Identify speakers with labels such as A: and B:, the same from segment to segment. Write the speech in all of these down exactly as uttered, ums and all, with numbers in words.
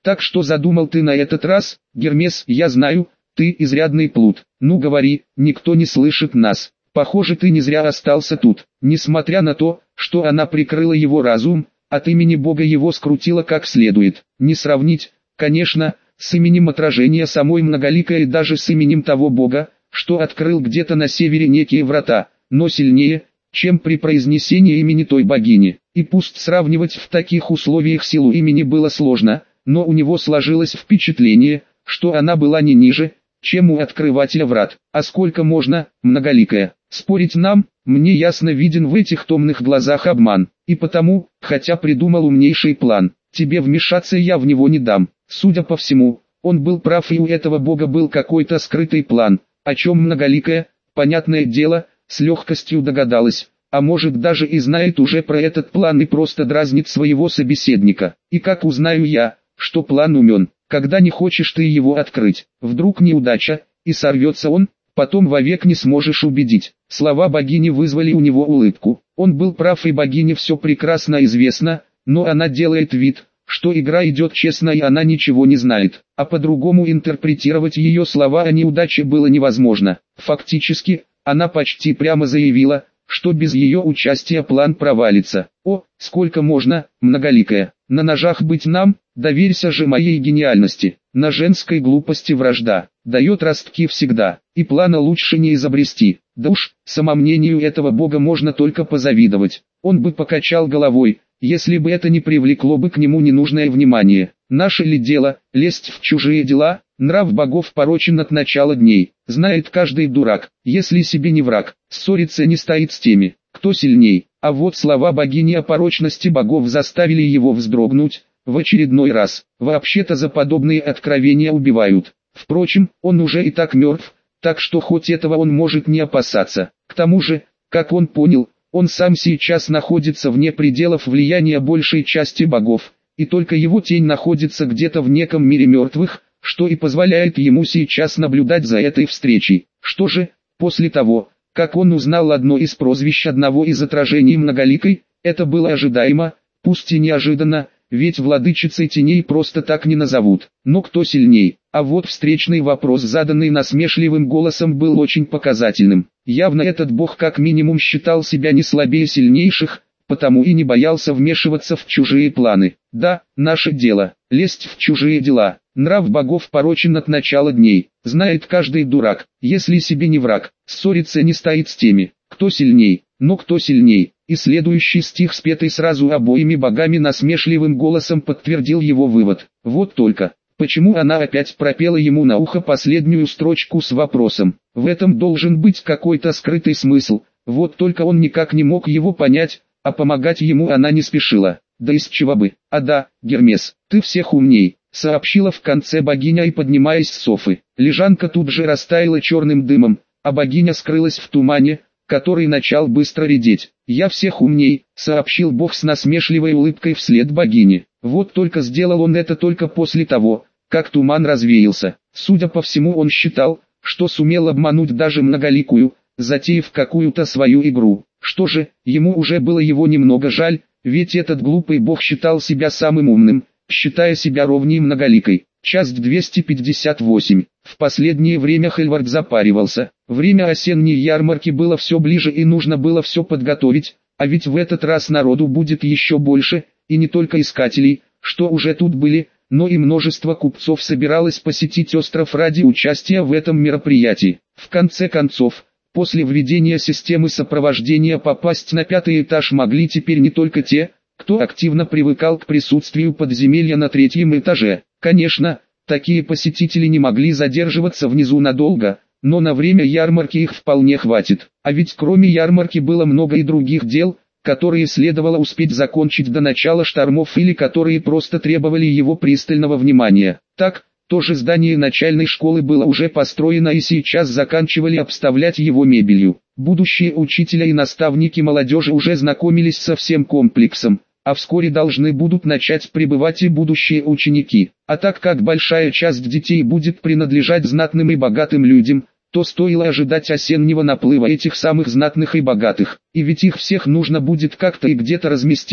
A: Так что задумал ты на этот раз, Гермес? Я знаю, ты изрядный плут. Ну говори, никто не слышит нас. Похоже, ты не зря остался тут. Несмотря на то, что она прикрыла его разум, от имени Бога его скрутила как следует. Не сравнить, конечно, с именем отражения самой Многоликой и даже с именем того Бога, что открыл где-то на севере некие врата, но сильнее, чем при произнесении имени той богини. И пусть сравнивать в таких условиях силу имени было сложно, но у него сложилось впечатление, что она была не ниже, чем у открывателя врат. А сколько можно, Многоликая, спорить нам? Мне ясно виден в этих томных глазах обман, и потому, хотя придумал умнейший план, тебе вмешаться я в него не дам. Судя по всему, он был прав, и у этого бога был какой-то скрытый план, о чем Многоликая, понятное дело, с легкостью догадалась, а может даже и знает уже про этот план и просто дразнит своего собеседника. И как узнаю я, что план умен, когда не хочешь ты его открыть? Вдруг неудача, и сорвется он, потом вовек не сможешь убедить. Слова богини вызвали у него улыбку. Он был прав, и богине все прекрасно известно, но она делает вид, что игра идет честно, и она ничего не знает. А по-другому интерпретировать ее слова о неудаче было невозможно. Фактически, она почти прямо заявила, что без ее участия план провалится. О, сколько можно, Многоликая, на ножах быть нам? Доверься же моей гениальности. На женской глупости вражда дает ростки всегда, и плана лучше не изобрести. Да уж, самомнению этого бога можно только позавидовать. Он бы покачал головой, если бы это не привлекло бы к нему ненужное внимание. Наше ли дело, лезть в чужие дела? Нрав богов порочен от начала дней. Знает каждый дурак, если себе не враг, ссориться не стоит с теми, кто сильней. А вот слова богини о порочности богов заставили его вздрогнуть в очередной раз. Вообще-то за подобные откровения убивают. Впрочем, он уже и так мертв, так что хоть этого он может не опасаться. К тому же, как он понял, он сам сейчас находится вне пределов влияния большей части богов, и только его тень находится где-то в неком мире мертвых, что и позволяет ему сейчас наблюдать за этой встречей. Что же, после того, как он узнал одно из прозвищ одного из отражений Многоликой, это было ожидаемо, пусть и неожиданно, ведь владычицей теней просто так не назовут. Но кто сильней? А вот встречный вопрос, заданный насмешливым голосом, был очень показательным. Явно этот бог как минимум считал себя не слабее сильнейших, потому и не боялся вмешиваться в чужие планы. Да, наше дело, лезть в чужие дела. Нрав богов порочен от начала дней. Знает каждый дурак, если себе не враг, ссориться не стоит с теми, кто сильней. Но кто сильней? И следующий стих, спетый сразу обоими богами насмешливым голосом, подтвердил его вывод. Вот только, почему она опять пропела ему на ухо последнюю строчку с вопросом? В этом должен быть какой-то скрытый смысл, вот только он никак не мог его понять, а помогать ему она не спешила. Да из чего бы? А да, Гермес, ты всех умней, сообщила в конце богиня, и поднимаясь с софы. Лежанка тут же растаяла черным дымом, а богиня скрылась в тумане, который начал быстро редеть. «Я всех умней», — сообщил бог с насмешливой улыбкой вслед богине. Вот только сделал он это только после того, как туман развеялся. Судя по всему, он считал, что сумел обмануть даже Многоликую, затеяв какую-то свою игру. Что же, ему уже было его немного жаль, ведь этот глупый бог считал себя самым умным, считая себя ровней Многоликой. Часть двести пятьдесят восемь. В последнее время Хельвард запаривался. Время осенней ярмарки было все ближе, и нужно было все подготовить, а ведь в этот раз народу будет еще больше, и не только искателей, что уже тут были, но и множество купцов собиралось посетить остров ради участия в этом мероприятии. В конце концов, после введения системы сопровождения попасть на пятый этаж могли теперь не только те, кто активно привыкал к присутствию подземелья на третьем этаже. Конечно, такие посетители не могли задерживаться внизу надолго, но на время ярмарки их вполне хватит. А ведь кроме ярмарки было много и других дел, которые следовало успеть закончить до начала штормов или которые просто требовали его пристального внимания. Так, то же здание начальной школы было уже построено, и сейчас заканчивали обставлять его мебелью. Будущие учителя и наставники молодежи уже знакомились со всем комплексом, а вскоре должны будут начать прибывать и будущие ученики. А так как большая часть детей будет принадлежать знатным и богатым людям, то стоило ожидать осеннего наплыва этих самых знатных и богатых. И ведь их всех нужно будет как-то и где-то разместить,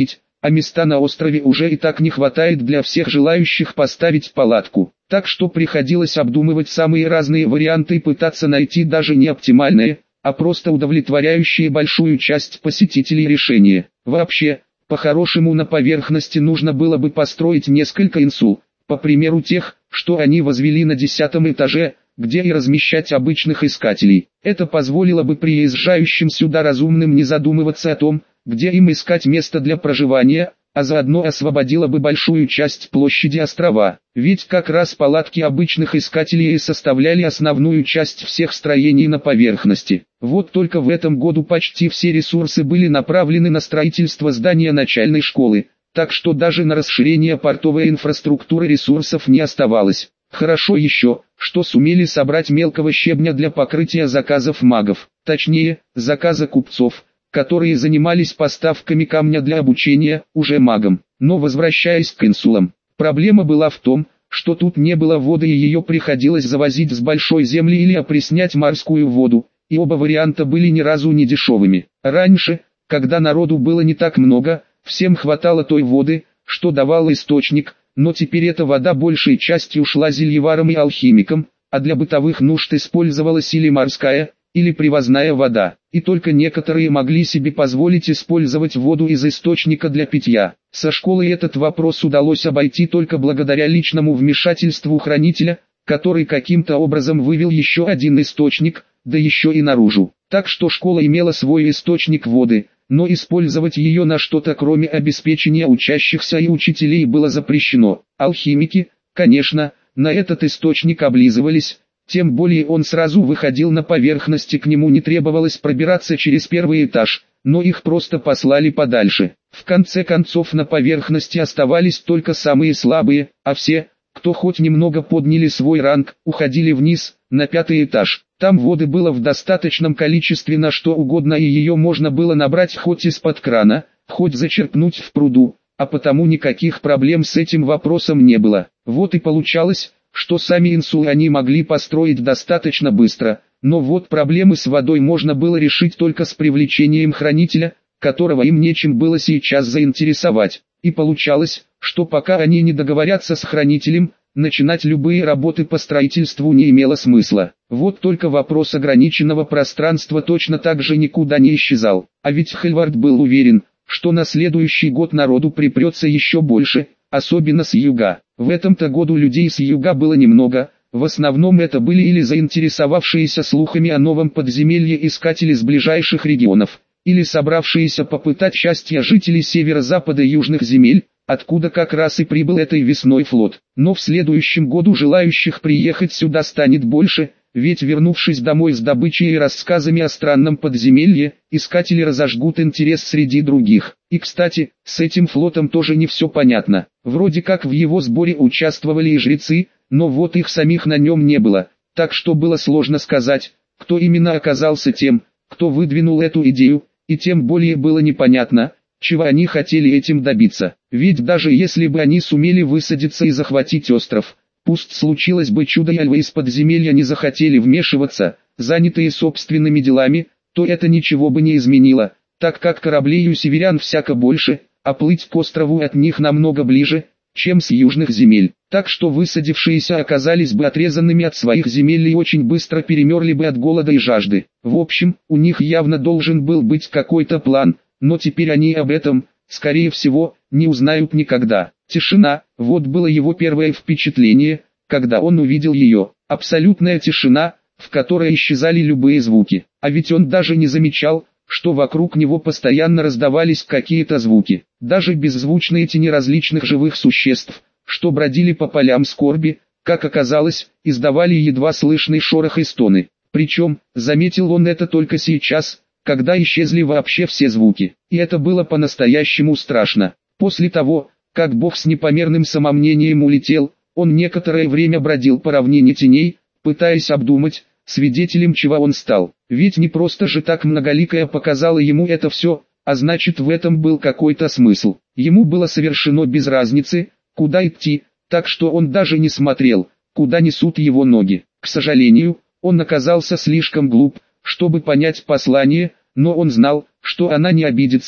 A: а места на острове уже и так не хватает для всех желающих поставить палатку. Так что приходилось обдумывать самые разные варианты и пытаться найти даже не оптимальное, а просто удовлетворяющее большую часть посетителей решение. Вообще, по-хорошему на поверхности нужно было бы построить несколько инсул, по примеру тех, что они возвели на десятом этаже, где и размещать обычных искателей. Это позволило бы приезжающим сюда разумным не задумываться о том, где им искать место для проживания, а заодно освободило бы большую часть площади острова. Ведь как раз палатки обычных искателей и составляли основную часть всех строений на поверхности. Вот только в этом году почти все ресурсы были направлены на строительство здания начальной школы, так что даже на расширение портовой инфраструктуры ресурсов не оставалось. Хорошо еще, что сумели собрать мелкого щебня для покрытия заказов магов, точнее, заказа купцов, которые занимались поставками камня для обучения уже магам. Но возвращаясь к инсулам, проблема была в том, что тут не было воды и ее приходилось завозить с большой земли или опреснять морскую воду, и оба варианта были ни разу не дешевыми. Раньше, когда народу было не так много, всем хватало той воды, что давал источник, но теперь эта вода большей частью шла зельеварам и алхимикам, а для бытовых нужд использовалась или морская, или привозная вода, и только некоторые могли себе позволить использовать воду из источника для питья. Со школой этот вопрос удалось обойти только благодаря личному вмешательству хранителя, который каким-то образом вывел еще один источник, да еще и наружу. Так что школа имела свой источник воды, но использовать ее на что-то кроме обеспечения учащихся и учителей было запрещено. Алхимики, конечно, на этот источник облизывались, тем более он сразу выходил на поверхность и к нему не требовалось пробираться через первый этаж, но их просто послали подальше. В конце концов на поверхности оставались только самые слабые, а все, кто хоть немного подняли свой ранг, уходили вниз, на пятый этаж. Там воды было в достаточном количестве на что угодно и ее можно было набрать хоть из-под крана, хоть зачерпнуть в пруду, а потому никаких проблем с этим вопросом не было. Вот и получалось, что сами инсулы они могли построить достаточно быстро, но вот проблемы с водой можно было решить только с привлечением хранителя, которого им нечем было сейчас заинтересовать. И получалось, что пока они не договорятся с хранителем, начинать любые работы по строительству не имело смысла. Вот только вопрос ограниченного пространства точно так же никуда не исчезал. А ведь Хельвард был уверен, что на следующий год народу припрется еще больше, особенно с юга. В этом-то году людей с юга было немного, в основном это были или заинтересовавшиеся слухами о новом подземелье искатели с ближайших регионов, или собравшиеся попытать счастья жителей северо-запада южных земель, откуда как раз и прибыл этой весной флот. Но в следующем году желающих приехать сюда станет больше, ведь вернувшись домой с добычей и рассказами о странном подземелье, искатели разожгут интерес среди других. И кстати, с этим флотом тоже не все понятно. Вроде как в его сборе участвовали и жрецы, но вот их самих на нем не было, так что было сложно сказать, кто именно оказался тем, кто выдвинул эту идею, и тем более было непонятно, чего они хотели этим добиться. Ведь даже если бы они сумели высадиться и захватить остров, пусть случилось бы чудо и львы из подземелья не захотели вмешиваться, занятые собственными делами, то это ничего бы не изменило, так как кораблей у северян всяко больше, а плыть к острову от них намного ближе, чем с южных земель. Так что высадившиеся оказались бы отрезанными от своих земель и очень быстро перемерли бы от голода и жажды. В общем, у них явно должен был быть какой-то план, но теперь они об этом, скорее всего, не узнают никогда. Тишина, вот было его первое впечатление, когда он увидел ее. Абсолютная тишина, в которой исчезали любые звуки. А ведь он даже не замечал, что вокруг него постоянно раздавались какие-то звуки. Даже беззвучные тени различных живых существ, что бродили по полям скорби, как оказалось, издавали едва слышный шорох и стоны. Причем, заметил он это только сейчас, когда исчезли вообще все звуки. И это было по-настоящему страшно. После того, как бог с непомерным самомнением улетел, он некоторое время бродил по равнине теней, пытаясь обдумать, свидетелем чего он стал. Ведь не просто же так многоликое показало ему это все, а значит в этом был какой-то смысл. Ему было совершенно без разницы, куда идти, так что он даже не смотрел, куда несут его ноги. К сожалению, он оказался слишком глуп, чтобы понять послание, но он знал, что она не обидится,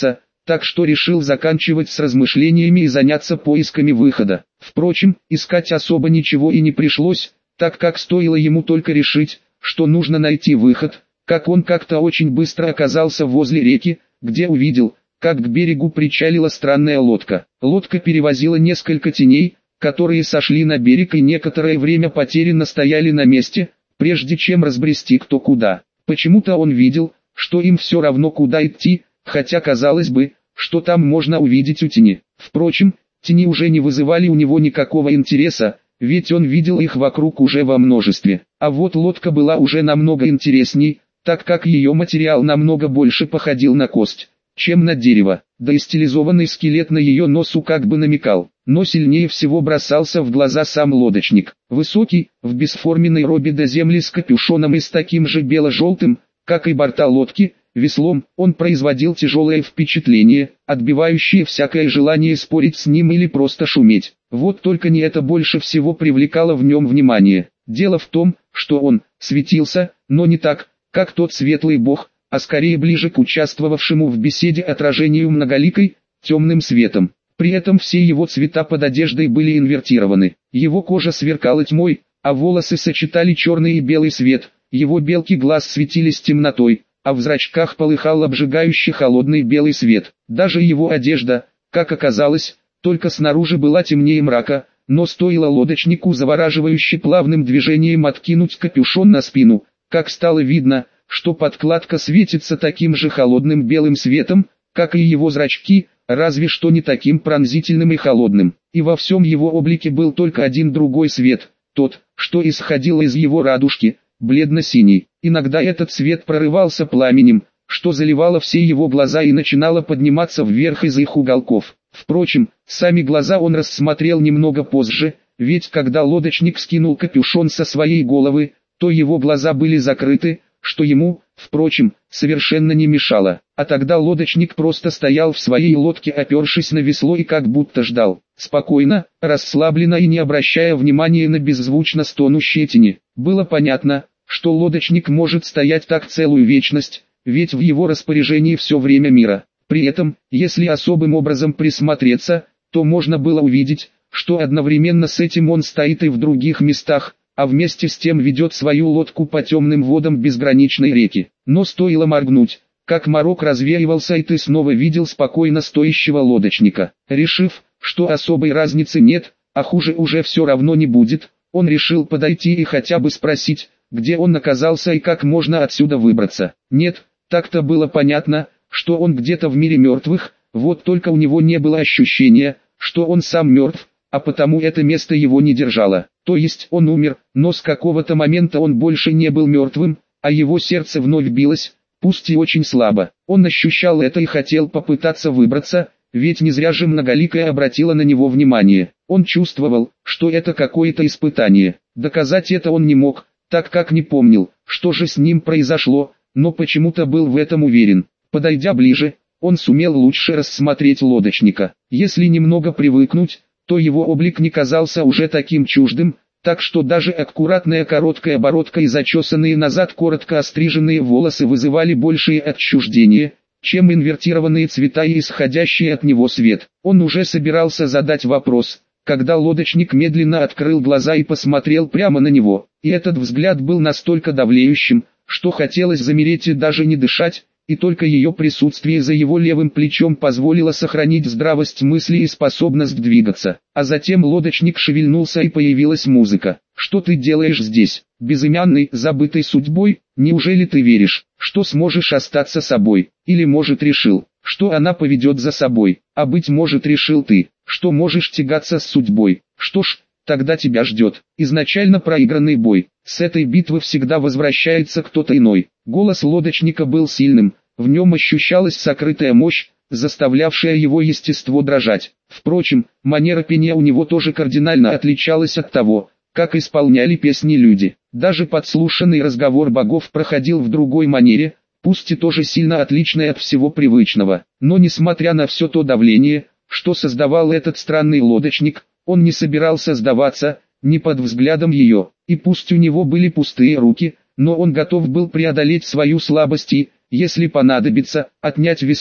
A: так что решил заканчивать с размышлениями и заняться поисками выхода. Впрочем, искать особо ничего и не пришлось, так как стоило ему только решить, что нужно найти выход, как он как-то очень быстро оказался возле реки, где увидел, как к берегу причалила странная лодка. Лодка перевозила несколько теней, которые сошли на берег и некоторое время потерянно стояли на месте, прежде чем разбрести кто куда. Почему-то он видел, что им все равно куда идти, хотя казалось бы, что там можно увидеть у тени. Впрочем, тени уже не вызывали у него никакого интереса, ведь он видел их вокруг уже во множестве. А вот лодка была уже намного интересней, так как ее материал намного больше походил на кость, чем на дерево, да и стилизованный скелет на ее носу как бы намекал. Но сильнее всего бросался в глаза сам лодочник. Высокий, в бесформенной робе до земли с капюшоном и с таким же бело-желтым, как и борта лодки, веслом, он производил тяжелое впечатление, отбивающее всякое желание спорить с ним или просто шуметь. Вот только не это больше всего привлекало в нем внимание. Дело в том, что он светился, но не так, как тот светлый бог, а скорее ближе к участвовавшему в беседе отражению многоликой, темным светом. При этом все его цвета под одеждой были инвертированы. Его кожа сверкала тьмой, а волосы сочетали черный и белый свет, его белки глаз светились темнотой, а в зрачках полыхал обжигающий холодный белый свет. Даже его одежда, как оказалось, только снаружи была темнее мрака, но стоило лодочнику завораживающе плавным движением откинуть капюшон на спину, как стало видно, что подкладка светится таким же холодным белым светом, как и его зрачки, разве что не таким пронзительным и холодным. И во всем его облике был только один другой свет, тот, что исходил из его радужки, бледно-синий. Иногда этот свет прорывался пламенем, что заливало все его глаза и начинало подниматься вверх из их уголков. Впрочем, сами глаза он рассмотрел немного позже, ведь когда лодочник скинул капюшон со своей головы, то его глаза были закрыты, что ему, впрочем, совершенно не мешало. А тогда лодочник просто стоял в своей лодке, опершись на весло и как будто ждал. Спокойно, расслабленно и не обращая внимания на беззвучно стонущие тени. Было понятно, что лодочник может стоять так целую вечность, ведь в его распоряжении все время мира. При этом, если особым образом присмотреться, то можно было увидеть, что одновременно с этим он стоит и в других местах, а вместе с тем ведет свою лодку по темным водам безграничной реки. Но стоило моргнуть, как морок развеивался и ты снова видел спокойно стоящего лодочника. Решив, что особой разницы нет, а хуже уже все равно не будет, он решил подойти и хотя бы спросить, где он оказался и как можно отсюда выбраться. Нет, так-то было понятно, что он где-то в мире мертвых, вот только у него не было ощущения, что он сам мертв, а потому это место его не держало. То есть он умер, но с какого-то момента он больше не был мертвым, а его сердце вновь билось, пусть и очень слабо. Он ощущал это и хотел попытаться выбраться, ведь не зря же многоликая обратила на него внимание. Он чувствовал, что это какое-то испытание. Доказать это он не мог, так как не помнил, что же с ним произошло, но почему-то был в этом уверен. Подойдя ближе, он сумел лучше рассмотреть лодочника. Если немного привыкнуть, то его облик не казался уже таким чуждым, так что даже аккуратная короткая бородка и зачесанные назад коротко остриженные волосы вызывали большее отчуждение, чем инвертированные цвета и исходящий от него свет. Он уже собирался задать вопрос, когда лодочник медленно открыл глаза и посмотрел прямо на него, и этот взгляд был настолько давлеющим, что хотелось замереть и даже не дышать, и только ее присутствие за его левым плечом позволило сохранить здравость мысли и способность двигаться. А затем лодочник шевельнулся и появилась музыка. «Что ты делаешь здесь, безымянный, забытый судьбой? Неужели ты веришь, что сможешь остаться собой? Или может решил, что она поведет за собой? А быть может решил ты, что можешь тягаться с судьбой? Что ж, тогда тебя ждет изначально проигранный бой. С этой битвы всегда возвращается кто-то иной». Голос лодочника был сильным, в нем ощущалась сокрытая мощь, заставлявшая его естество дрожать. Впрочем, манера пения у него тоже кардинально отличалась от того, как исполняли песни люди. Даже подслушанный разговор богов проходил в другой манере, пусть и тоже сильно отличной от всего привычного. Но несмотря на все то давление, что создавал этот странный лодочник, он не собирался сдаваться, ни под взглядом ее, и пусть у него были пустые руки, но он готов был преодолеть свою слабость и, если понадобится, отнять весло,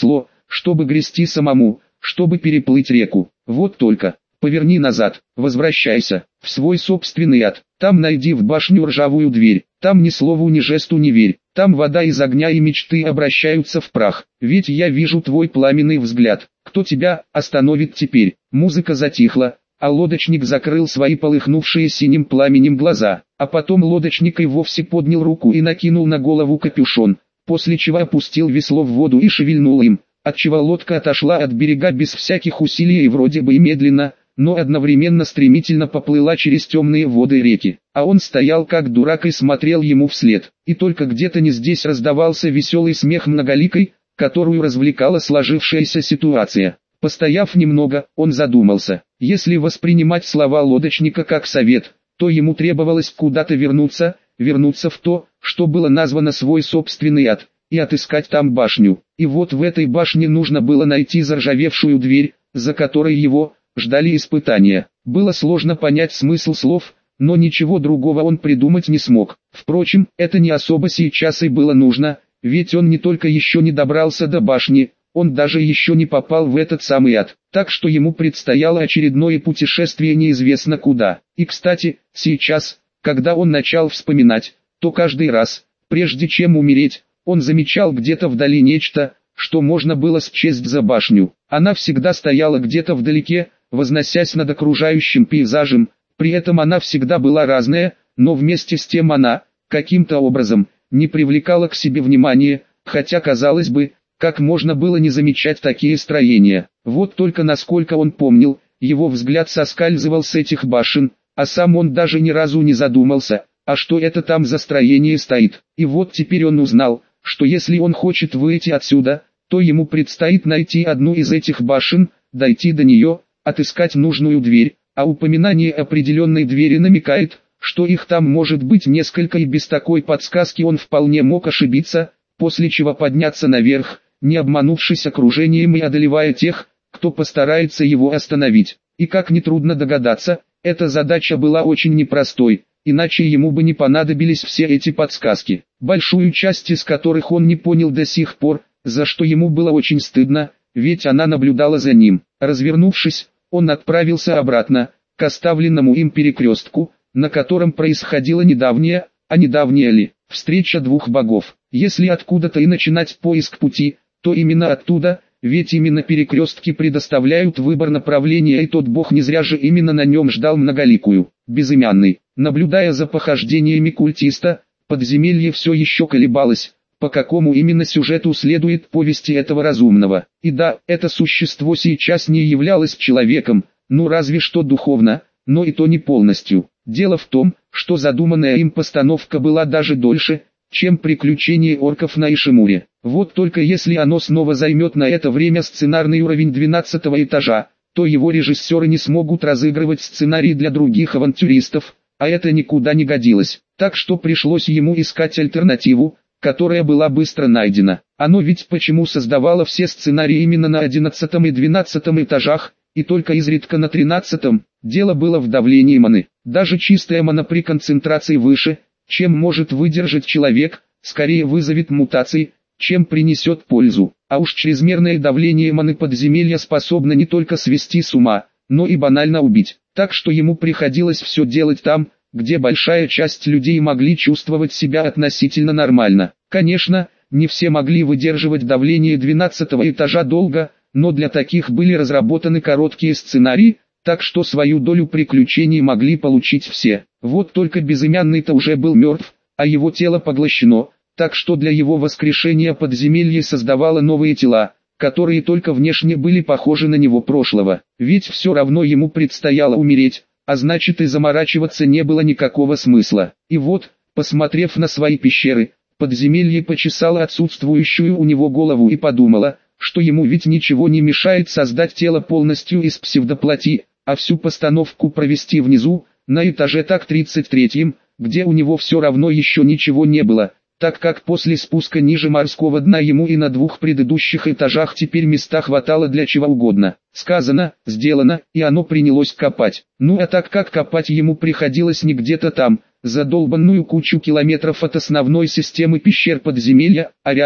A: чтобы грести самому, чтобы переплыть реку. Вот только, поверни назад, возвращайся, в свой собственный ад. Там найди в башню ржавую дверь, там ни слову ни жесту не верь. Там вода из огня и мечты обращаются в прах. Ведь я вижу твой пламенный взгляд. Кто тебя остановит теперь? Музыка затихла, а лодочник закрыл свои полыхнувшие синим пламенем глаза. А потом лодочник и вовсе поднял руку и накинул на голову капюшон, после чего опустил весло в воду и шевельнул им, отчего лодка отошла от берега без всяких усилий и вроде бы и медленно, но одновременно стремительно поплыла через темные воды реки. А он стоял как дурак и смотрел ему вслед. И только где-то не здесь раздавался веселый смех Многоликой, которую развлекала сложившаяся ситуация. Постояв немного, он задумался. Если воспринимать слова лодочника как совет, то ему требовалось куда-то вернуться, вернуться в то, что было названо свой собственный ад, и отыскать там башню. И вот в этой башне нужно было найти заржавевшую дверь, за которой его ждали испытания. Было сложно понять смысл слов, но ничего другого он придумать не смог. Впрочем, это не особо сейчас и было нужно, ведь он не только еще не добрался до башни, он даже еще не попал в этот самый ад. Так что ему предстояло очередное путешествие неизвестно куда. И кстати, сейчас, когда он начал вспоминать, то каждый раз, прежде чем умереть, он замечал где-то вдали нечто, что можно было счесть за башню. Она всегда стояла где-то вдалеке, возносясь над окружающим пейзажем, при этом она всегда была разная, но вместе с тем она, каким-то образом, не привлекала к себе внимания, хотя казалось бы, как можно было не замечать такие строения. Вот только насколько он помнил, его взгляд соскальзывал с этих башен, а сам он даже ни разу не задумался, а что это там за строение стоит. И вот теперь он узнал, что если он хочет выйти отсюда, то ему предстоит найти одну из этих башен, дойти до нее, отыскать нужную дверь, а упоминание определенной двери намекает, что их там может быть несколько, и без такой подсказки он вполне мог ошибиться, после чего подняться наверх, не обманувшись окружением и одолевая тех, кто постарается его остановить. И как нетрудно догадаться, эта задача была очень непростой, иначе ему бы не понадобились все эти подсказки, большую часть из которых он не понял до сих пор, за что ему было очень стыдно, ведь она наблюдала за ним. Развернувшись, он отправился обратно, к оставленному им перекрестку, на котором происходила недавняя, а недавняя ли, встреча двух богов. Если откуда-то и начинать поиск пути, то именно оттуда, ведь именно перекрестки предоставляют выбор направления, и тот бог не зря же именно на нем ждал Многоликую. Безымянный, наблюдая за похождениями культиста, подземелье все еще колебалось, по какому именно сюжету следует повести этого разумного. И да, это существо сейчас не являлось человеком, ну разве что духовно, но и то не полностью. Дело в том, что задуманная им постановка была даже дольше, чем приключения орков на Ишимуре. Вот только если оно снова займет на это время сценарный уровень двенадцатого этажа, то его режиссеры не смогут разыгрывать сценарий для других авантюристов, а это никуда не годилось. Так что пришлось ему искать альтернативу, которая была быстро найдена. Оно ведь почему создавало все сценарии именно на одиннадцатом и двенадцатом этажах, и только изредка на тринадцатом. Дело было в давлении маны. Даже чистая мана при концентрации выше, чем может выдержать человек, скорее вызовет мутации, чем принесет пользу. А уж чрезмерное давление маны подземелья способно не только свести с ума, но и банально убить. Так что ему приходилось все делать там, где большая часть людей могли чувствовать себя относительно нормально. Конечно, не все могли выдерживать давление двенадцатого этажа долго, но для таких были разработаны короткие сценарии, так что свою долю приключений могли получить все. Вот только безымянный-то уже был мертв, а его тело поглощено, так что для его воскрешения подземелье создавало новые тела, которые только внешне были похожи на него прошлого. Ведь все равно ему предстояло умереть, а значит и заморачиваться не было никакого смысла. И вот, посмотрев на свои пещеры, подземелье почесало отсутствующую у него голову и подумало, что ему ведь ничего не мешает создать тело полностью из псевдоплоти, а всю постановку провести внизу, на этаже так тридцать третьем, где у него все равно еще ничего не было, так как после спуска ниже морского дна ему и на двух предыдущих этажах теперь места хватало для чего угодно. Сказано, сделано, и оно принялось копать. Ну а так как копать ему приходилось не где-то там, за долбанную кучу километров от основной системы пещер подземелья, а рядом,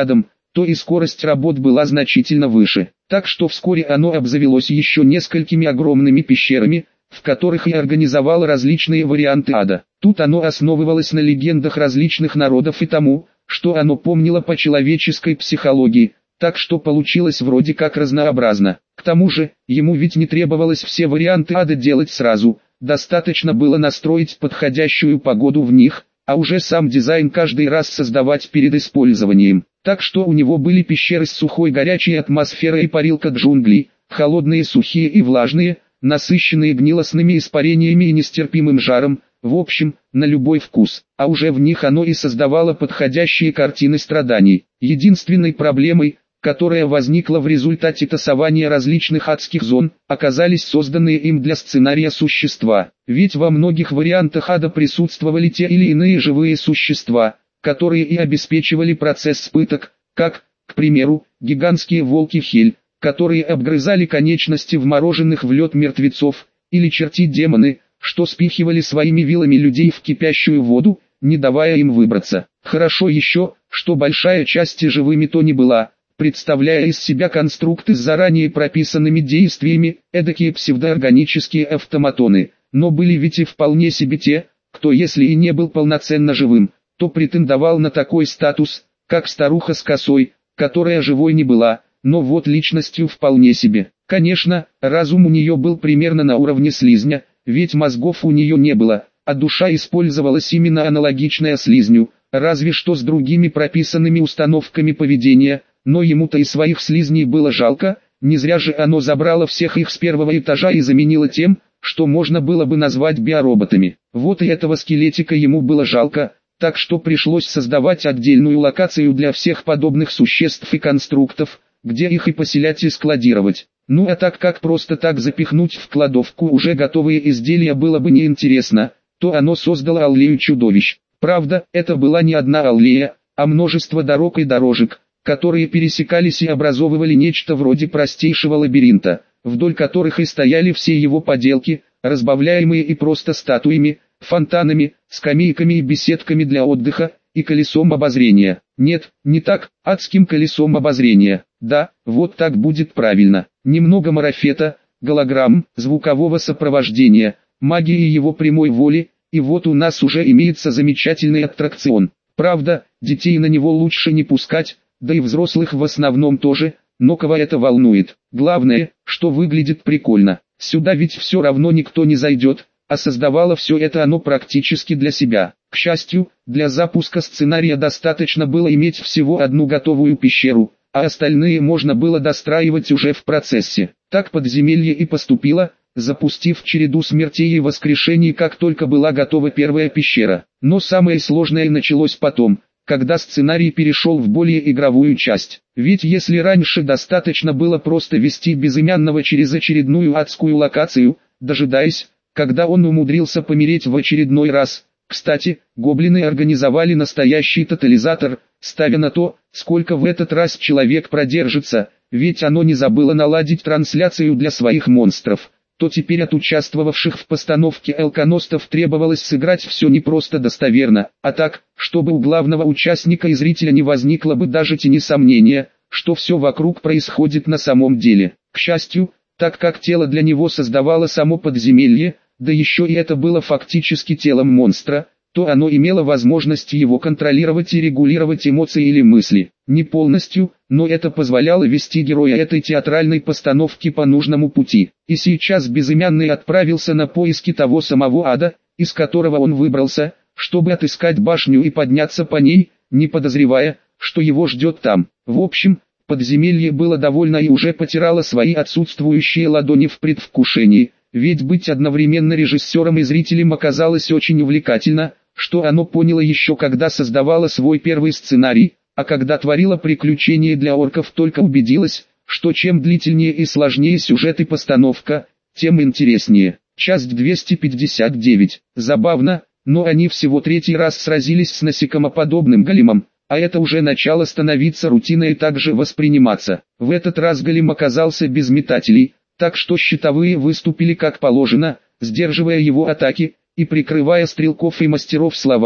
A: то и скорость работ была значительно выше. Так что вскоре оно обзавелось еще несколькими огромными пещерами, в которых и организовало различные варианты ада. Тут оно основывалось на легендах различных народов и тому, что оно помнило по человеческой психологии, так что получилось вроде как разнообразно. К тому же, ему ведь не требовалось все варианты ада делать сразу, достаточно было настроить подходящую погоду в них, а уже сам дизайн каждый раз создавать перед использованием. Так что у него были пещеры с сухой горячей атмосферой и парилка джунглей, холодные, сухие и влажные, насыщенные гнилостными испарениями и нестерпимым жаром, в общем, на любой вкус, а уже в них оно и создавало подходящие картины страданий. Единственной проблемой, которая возникла в результате тасования различных адских зон, оказались созданные им для сценария существа. Ведь во многих вариантах ада присутствовали те или иные живые существа, которые и обеспечивали процесс пыток, как, к примеру, гигантские волки Хель, которые обгрызали конечности вмороженных в лед мертвецов, или черти-демоны, что спихивали своими вилами людей в кипящую воду, не давая им выбраться. Хорошо еще, что большая часть и живыми то не была, представляя из себя конструкты с заранее прописанными действиями, эдакие псевдоорганические автоматоны, но были ведь и вполне себе те, кто если и не был полноценно живым, то претендовал на такой статус, как старуха с косой, которая живой не была, но вот личностью вполне себе. Конечно, разум у нее был примерно на уровне слизня, ведь мозгов у нее не было, а душа использовалась именно аналогичная слизню, разве что с другими прописанными установками поведения, но ему-то и своих слизней было жалко, не зря же оно забрало всех их с первого этажа и заменило тем, что можно было бы назвать биороботами. Вот и этого скелетика ему было жалко, так что пришлось создавать отдельную локацию для всех подобных существ и конструктов, где их и поселять и складировать. Ну а так как просто так запихнуть в кладовку уже готовые изделия было бы неинтересно, то оно создало аллею чудовищ. Правда, это была не одна аллея, а множество дорог и дорожек, которые пересекались и образовывали нечто вроде простейшего лабиринта, вдоль которых и стояли все его поделки, разбавляемые и просто статуями, фонтанами, скамейками и беседками для отдыха, и колесом обозрения. Нет, не так, адским колесом обозрения. Да, вот так будет правильно. Немного марафета, голограмм, звукового сопровождения, магии его прямой воли, и вот у нас уже имеется замечательный аттракцион. Правда, детей на него лучше не пускать, да и взрослых в основном тоже, но кого это волнует. Главное, что выглядит прикольно. Сюда ведь все равно никто не зайдет, а создавало все это оно практически для себя. К счастью, для запуска сценария достаточно было иметь всего одну готовую пещеру, а остальные можно было достраивать уже в процессе. Так подземелье и поступило, запустив череду смертей и воскрешений, как только была готова первая пещера. Но самое сложное началось потом, когда сценарий перешел в более игровую часть. Ведь если раньше достаточно было просто вести безымянного через очередную адскую локацию, дожидаясь, когда он умудрился помереть в очередной раз. Кстати, гоблины организовали настоящий тотализатор, ставя на то, сколько в этот раз человек продержится, ведь оно не забыло наладить трансляцию для своих монстров, то теперь от участвовавших в постановке алконостов требовалось сыграть все не просто достоверно, а так, чтобы у главного участника и зрителя не возникло бы даже тени сомнения, что все вокруг происходит на самом деле. К счастью, так как тело для него создавало само подземелье, да еще и это было фактически телом монстра, то оно имело возможность его контролировать и регулировать эмоции или мысли. Не полностью, но это позволяло вести героя этой театральной постановки по нужному пути. И сейчас Безымянный отправился на поиски того самого ада, из которого он выбрался, чтобы отыскать башню и подняться по ней, не подозревая, что его ждет там. В общем, подземелье было довольно и уже потирало свои отсутствующие ладони в предвкушении. Ведь быть одновременно режиссером и зрителем оказалось очень увлекательно, что оно поняло еще когда создавало свой первый сценарий, а когда творило приключения для орков только убедилось, что чем длительнее и сложнее сюжет и постановка, тем интереснее. Часть двести пятьдесят девять. Забавно, но они всего третий раз сразились с насекомоподобным големом, а это уже начало становиться рутиной и также восприниматься. В этот раз голем оказался без метателей, так что щитовые выступили как положено, сдерживая его атаки, и прикрывая стрелков и мастеров слова,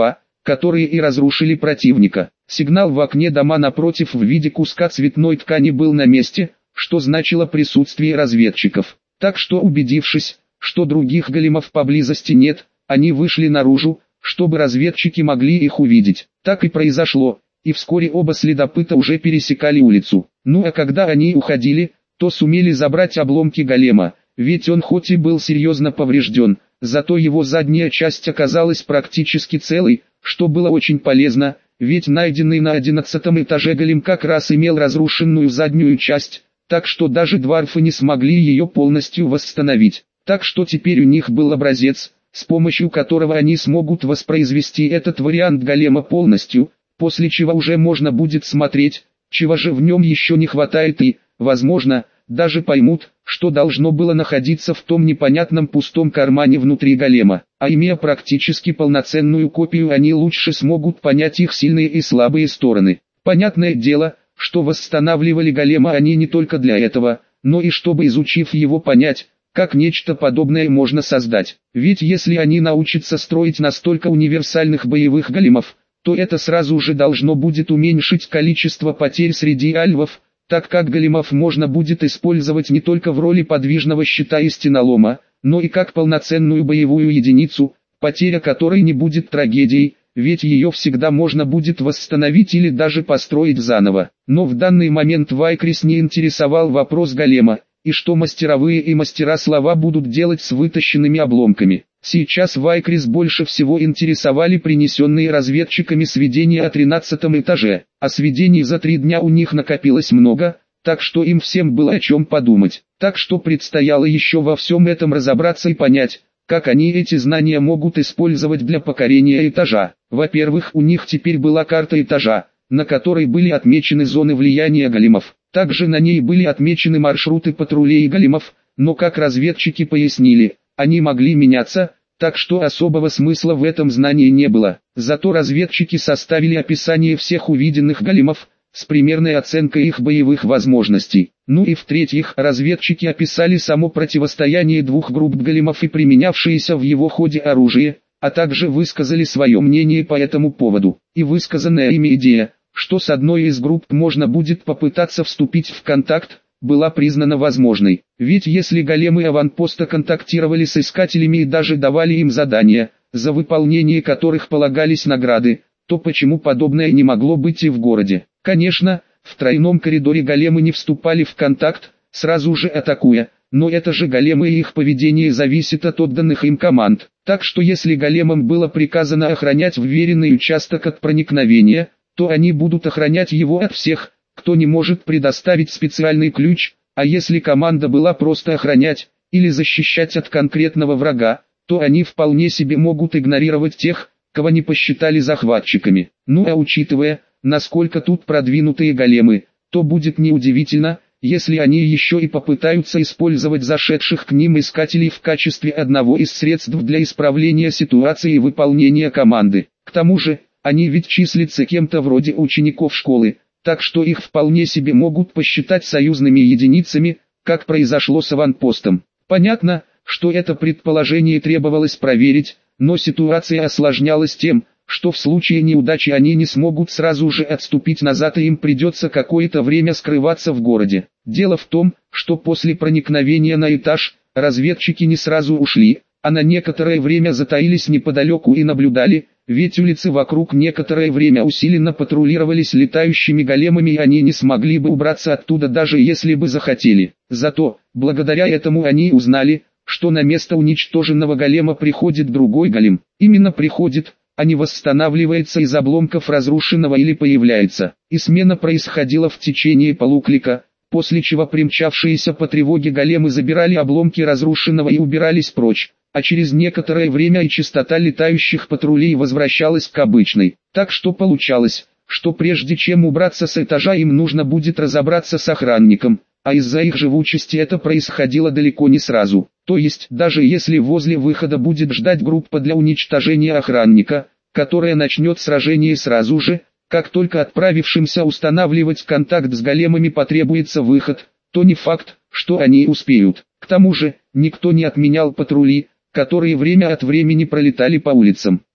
A: которые и разрушили противника. Сигнал в окне дома напротив в виде куска цветной ткани был на месте, что значило присутствие разведчиков. Так что, убедившись, что других големов поблизости нет, они вышли наружу, чтобы разведчики могли их увидеть. Так и произошло, и вскоре оба следопыта уже пересекали улицу. Ну а когда они уходили, то сумели забрать обломки голема, ведь он хоть и был серьезно поврежден, зато его задняя часть оказалась практически целой, что было очень полезно, ведь найденный на одиннадцатом этаже голем как раз имел разрушенную заднюю часть, так что даже дварфы не смогли ее полностью восстановить. Так что теперь у них был образец, с помощью которого они смогут воспроизвести этот вариант голема полностью, после чего уже можно будет смотреть, чего же в нем еще не хватает и, возможно, даже поймут, что должно было находиться в том непонятном пустом кармане внутри голема. А имея практически полноценную копию, они лучше смогут понять их сильные и слабые стороны. Понятное дело, что восстанавливали голема они не только для этого, но и чтобы, изучив его, понять, как нечто подобное можно создать. Ведь если они научатся строить настолько универсальных боевых големов, то это сразу же должно будет уменьшить количество потерь среди альвов, так как големов можно будет использовать не только в роли подвижного щита и стенолома, но и как полноценную боевую единицу, потеря которой не будет трагедией, ведь ее всегда можно будет восстановить или даже построить заново. Но в данный момент Вайкрис не интересовал вопрос голема, и что мастеровые и мастера слова будут делать с вытащенными обломками. Сейчас Вайкрис больше всего интересовали принесенные разведчиками сведения о тринадцатом этаже, а сведений за три дня у них накопилось много, так что им всем было о чем подумать. Так что предстояло еще во всем этом разобраться и понять, как они эти знания могут использовать для покорения этажа. Во-первых, у них теперь была карта этажа, на которой были отмечены зоны влияния големов. Также на ней были отмечены маршруты патрулей големов, но как разведчики пояснили, они могли меняться, так что особого смысла в этом знании не было. Зато разведчики составили описание всех увиденных големов, с примерной оценкой их боевых возможностей. Ну и в-третьих, разведчики описали само противостояние двух групп големов и применявшееся в его ходе оружие, а также высказали свое мнение по этому поводу. И высказанная ими идея, что с одной из групп можно будет попытаться вступить в контакт, была признана возможной. Ведь если големы аванпоста контактировали с искателями и даже давали им задания, за выполнение которых полагались награды, то почему подобное не могло быть и в городе? Конечно, в тройном коридоре големы не вступали в контакт, сразу же атакуя, но это же големы и их поведение зависит от отданных им команд. Так что если големам было приказано охранять вверенный участок от проникновения, то они будут охранять его от всех, кто не может предоставить специальный ключ, а если команда была просто охранять, или защищать от конкретного врага, то они вполне себе могут игнорировать тех, кого не посчитали захватчиками. Ну а учитывая, насколько тут продвинутые големы, то будет неудивительно, если они еще и попытаются использовать зашедших к ним искателей в качестве одного из средств для исправления ситуации и выполнения команды. К тому же, они ведь числятся кем-то вроде учеников школы, так что их вполне себе могут посчитать союзными единицами, как произошло с аванпостом. Понятно, что это предположение требовалось проверить, но ситуация осложнялась тем, что в случае неудачи они не смогут сразу же отступить назад и им придется какое-то время скрываться в городе. Дело в том, что после проникновения на этаж, разведчики не сразу ушли, а на некоторое время затаились неподалеку и наблюдали, ведь улицы вокруг некоторое время усиленно патрулировались летающими големами и они не смогли бы убраться оттуда даже если бы захотели. Зато, благодаря этому они узнали, что на место уничтоженного голема приходит другой голем. Именно приходит, а не восстанавливается из обломков разрушенного или появляется. И смена происходила в течение полуклика, после чего примчавшиеся по тревоге големы забирали обломки разрушенного и убирались прочь, а через некоторое время и частота летающих патрулей возвращалась к обычной. Так что получалось, что прежде чем убраться с этажа им нужно будет разобраться с охранником, а из-за их живучести это происходило далеко не сразу. То есть, даже если возле выхода будет ждать группа для уничтожения охранника, которая начнет сражение сразу же, как только отправившимся устанавливать контакт с големами потребуется выход, то не факт, что они успеют. К тому же, никто не отменял патрули, которые время от времени пролетали по улицам.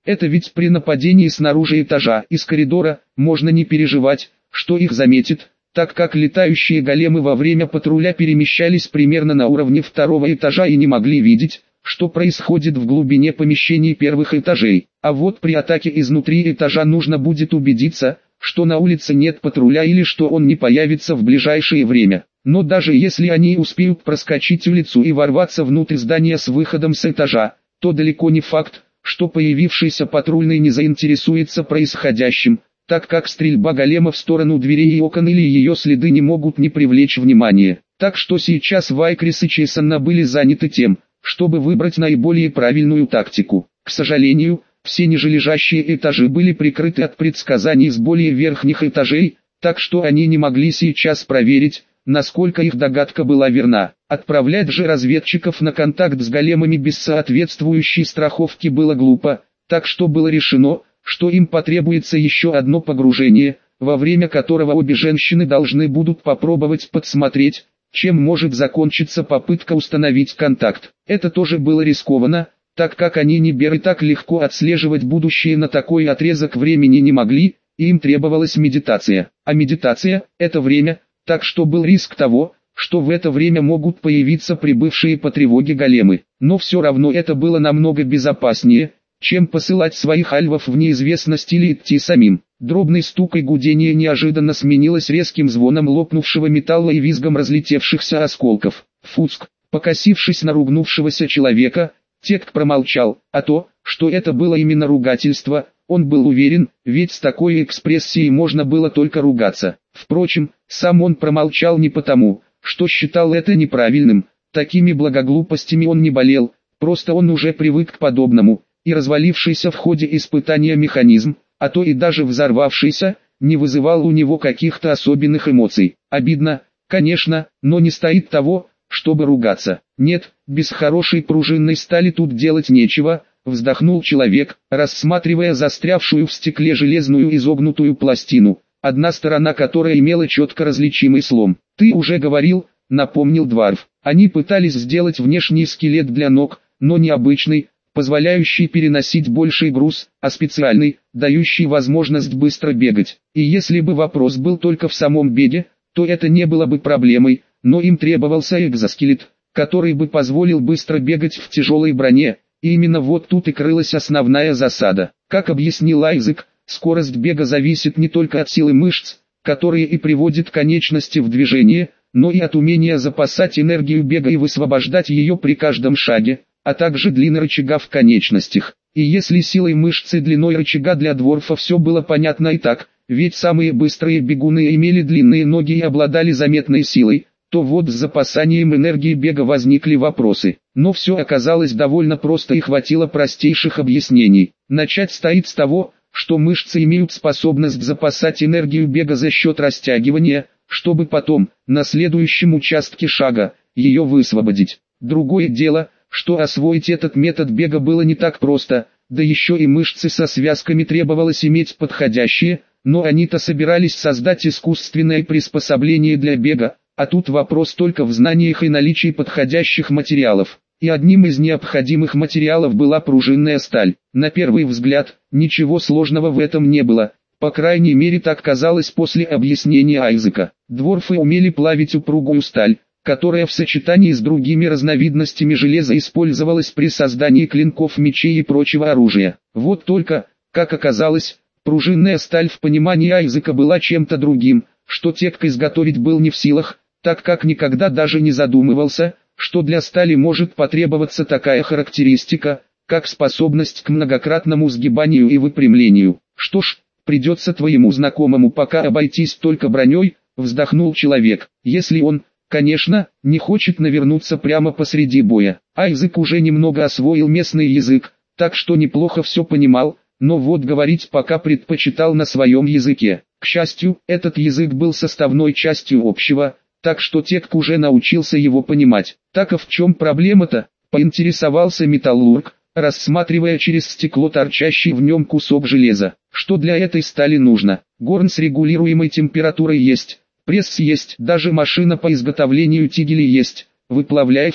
A: Это ведь при нападении снаружи этажа, из коридора, можно не переживать, что их заметит, так как летающие големы во время патруля перемещались примерно на уровне второго этажа и не могли видеть, что происходит в глубине помещений первых этажей. А вот при атаке изнутри этажа нужно будет убедиться, что на улице нет патруля или что он не появится в ближайшее время. Но даже если они успеют проскочить улицу и ворваться внутрь здания с выходом с этажа, то далеко не факт, что появившийся патрульный не заинтересуется происходящим, так как стрельба голема в сторону дверей и окон или ее следы не могут не привлечь внимания. Так что сейчас Вайкрис и Чесанна были заняты тем, чтобы выбрать наиболее правильную тактику. К сожалению, все нижележащие этажи были прикрыты от предсказаний с более верхних этажей, так что они не могли сейчас проверить, насколько их догадка была верна. Отправлять же разведчиков на контакт с големами без соответствующей страховки было глупо, так что было решено, что им потребуется еще одно погружение, во время которого обе женщины должны будут попробовать подсмотреть, чем может закончиться попытка установить контакт. Это тоже было рискованно, так как они не беры так легко отслеживать будущее на такой отрезок времени не могли, и им требовалась медитация. А медитация – это время, так что был риск того, что в это время могут появиться прибывшие по тревоге големы. Но все равно это было намного безопаснее, чем посылать своих альвов в неизвестность или идти самим. Дробный стук и гудение неожиданно сменилось резким звоном лопнувшего металла и визгом разлетевшихся осколков. Фуск, покосившись на ругнувшегося человека, Тек промолчал, а то, что это было именно ругательство, он был уверен, ведь с такой экспрессией можно было только ругаться. Впрочем, сам он промолчал не потому, что считал это неправильным, такими благоглупостями он не болел, просто он уже привык к подобному, и развалившийся в ходе испытания механизм, а то и даже взорвавшийся, не вызывал у него каких-то особенных эмоций. Обидно, конечно, но не стоит того, чтобы ругаться. Нет, без хорошей пружинной стали тут делать нечего, вздохнул человек, рассматривая застрявшую в стекле железную изогнутую пластину, одна сторона которой имела четко различимый слом. Ты уже говорил, напомнил Дварф, они пытались сделать внешний скелет для ног, но не обычный, позволяющий переносить больший груз, а специальный, дающий возможность быстро бегать. И если бы вопрос был только в самом беге, то это не было бы проблемой, но им требовался экзоскелет, который бы позволил быстро бегать в тяжелой броне, и именно вот тут и крылась основная засада. Как объяснил Айзек, скорость бега зависит не только от силы мышц, которые и приводят конечности в движение, но и от умения запасать энергию бега и высвобождать ее при каждом шаге, а также длины рычага в конечностях. И если силой мышцы длиной рычага для дворфа все было понятно и так, ведь самые быстрые бегуны имели длинные ноги и обладали заметной силой, то вот с запасанием энергии бега возникли вопросы. Но все оказалось довольно просто и хватило простейших объяснений. Начать стоит с того, что мышцы имеют способность запасать энергию бега за счет растягивания, чтобы потом, на следующем участке шага, ее высвободить. Другое дело, что освоить этот метод бега было не так просто, да еще и мышцы со связками требовалось иметь подходящие, но они-то собирались создать искусственное приспособление для бега, а тут вопрос только в знаниях и наличии подходящих материалов. И одним из необходимых материалов была пружинная сталь. На первый взгляд, ничего сложного в этом не было, по крайней мере так казалось после объяснения Айзека. Дворфы умели плавить упругую сталь, которая в сочетании с другими разновидностями железа использовалась при создании клинков, мечей и прочего оружия. Вот только, как оказалось, пружинная сталь в понимании Айзека была чем-то другим, что Тек изготовить был не в силах, так как никогда даже не задумывался, что для стали может потребоваться такая характеристика, как способность к многократному сгибанию и выпрямлению. Что ж, придется твоему знакомому пока обойтись только броней, вздохнул человек, если он, конечно, не хочет навернуться прямо посреди боя. Айзек уже немного освоил местный язык, так что неплохо все понимал, но вот говорить пока предпочитал на своем языке. К счастью, этот язык был составной частью общего, так что Тек уже научился его понимать. Так а в чем проблема-то? Поинтересовался металлург, рассматривая через стекло торчащий в нем кусок железа. Что для этой стали нужно? Горн с регулируемой температурой есть, пресс есть, даже машина по изготовлению тигелей есть. Выплавляй все,